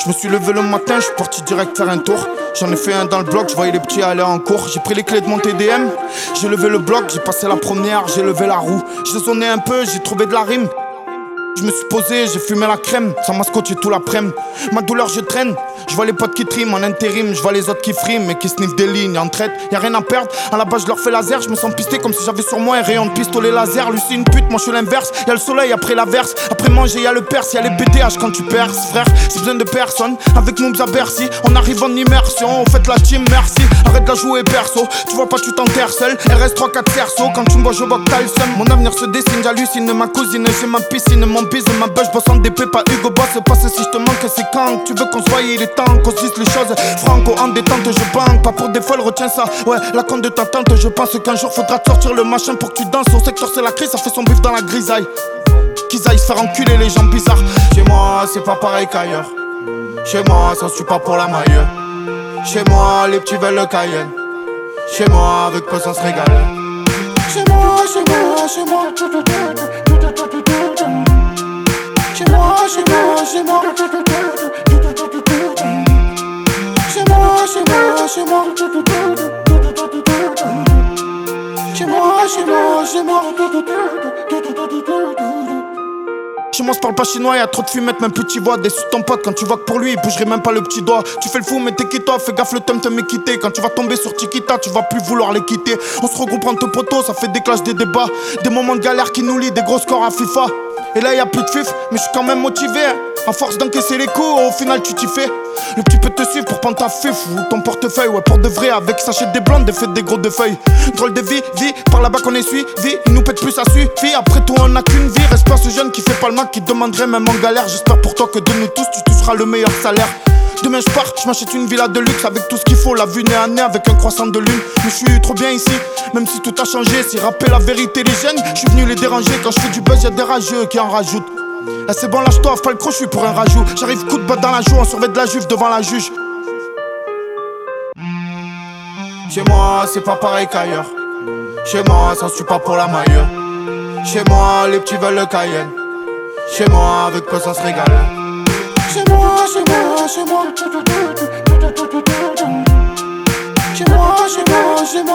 Je me suis levé le matin, je suis parti direct faire un tour. J'en ai fait un dans le bloc, je voyais les petits aller en cours. J'ai pris les clés de mon TDM, j'ai levé le bloc, j'ai passé la première, j'ai levé la roue. J'ai sonné un peu, j'ai trouvé de la rime. Je me suis posé, j'ai fumé la crème, ça m'a scotché tout l'après-midi. Ma douleur je traîne, je vois les potes qui triment en intérim, je vois les autres qui friment et qui sniffent des lignes en traite. Y'a rien à perdre, à la base je leur fais laser, je me sens pisté comme si j'avais sur moi un rayon de pistolet laser. Lui c'est une pute, moi je suis l'inverse, y'a le soleil après l'averse. Après manger y'a le perse, y'a les BTH quand tu perces. Frère, j'ai besoin de personne, avec nous à Bercy. On arrive en immersion, on fait la team, merci. Arrête de la jouer perso, tu vois pas tu t'enterres seul. RS 3-4 cerceaux, quand tu me vois je vois que t'as le seum. Mon avenir se dessine, j'hallucine, ma cousine, j'ai ma piscine, mon bise, ma buzz, bosse en DP, pas Hugo Boss. Passe si je te manque, c'est quand tu veux qu'on se voie, il est temps qu'on se dise les choses. Franco en détente, je banque, pas pour des folles, retiens ça. Ouais, la compte de ta tante, je pense qu'un jour faudra te sortir le machin pour que tu danses. Au secteur c'est la crise, ça fait son bif dans la grisaille. Qu'ils aillent se faire enculer les gens bizarres. Chez moi, c'est pas pareil qu'ailleurs. Chez moi, ça suit pas pour la maille. Chez moi, les petits veulent le Cayenne. Chez moi, avec peu ça se régale. Chez moi, chez moi, chez moi. Chez moi, chez moi, chez moi. Chez moi, chez moi, chez moi. Chez moi, chez moi, chez moi. Chez moi, je parle pas chinois, y'a trop de fumette, même petit voix. Déçu ton pote quand tu vois que pour lui, il bougerait même pas le petit doigt. Tu fais le fou, mais t'es qui toi? Fais gaffe, le thème te m'est quitté. Quand tu vas tomber sur Chiquita, tu vas plus vouloir les quitter. On se regroupe entre potos, ça fait des clashs, des débats. Des moments de galère qui nous lient, des gros scores à FIFA. Et là, y'a plus de fif, mais je suis quand même motivé. À force d'encaisser les coups, au final, tu t'y fais. Le petit peut te suivre pour prendre ta fif ou ton portefeuille. Ouais, pour de vrai, avec sachet des blondes, des fêtes des gros de feuilles. Drôle de vie, par là-bas qu'on est suivi. Ils nous pètent plus, ça suffit. Après tout, on n'a qu'une vie. Reste pas ce jeune qui fait pas le mal, qui demanderait même en galère. J'espère pour toi que de nous tous, tu toucheras le meilleur salaire. Demain je pars, je m'achète une villa de luxe avec tout ce qu'il faut, la vue nez à nez avec un croissant de lune. Mais je suis trop bien ici, même si tout a changé. Si rapper la vérité les gêne, je suis venu les déranger. Quand je fais du buzz, y'a des rageux qui en rajoutent. Là c'est bon, lâche-toi, pas le crochet pour un rajout. J'arrive coup de botte dans la joue, on surveille de la juve devant la juge. Chez moi, c'est pas pareil qu'ailleurs. Chez moi, ça suit pas pour la maille. Chez moi, les petits veulent le Cayenne. Chez moi, avec peu ça se régale. Chez moi, chez moi, chez moi. Chez moi, chez moi, chez moi.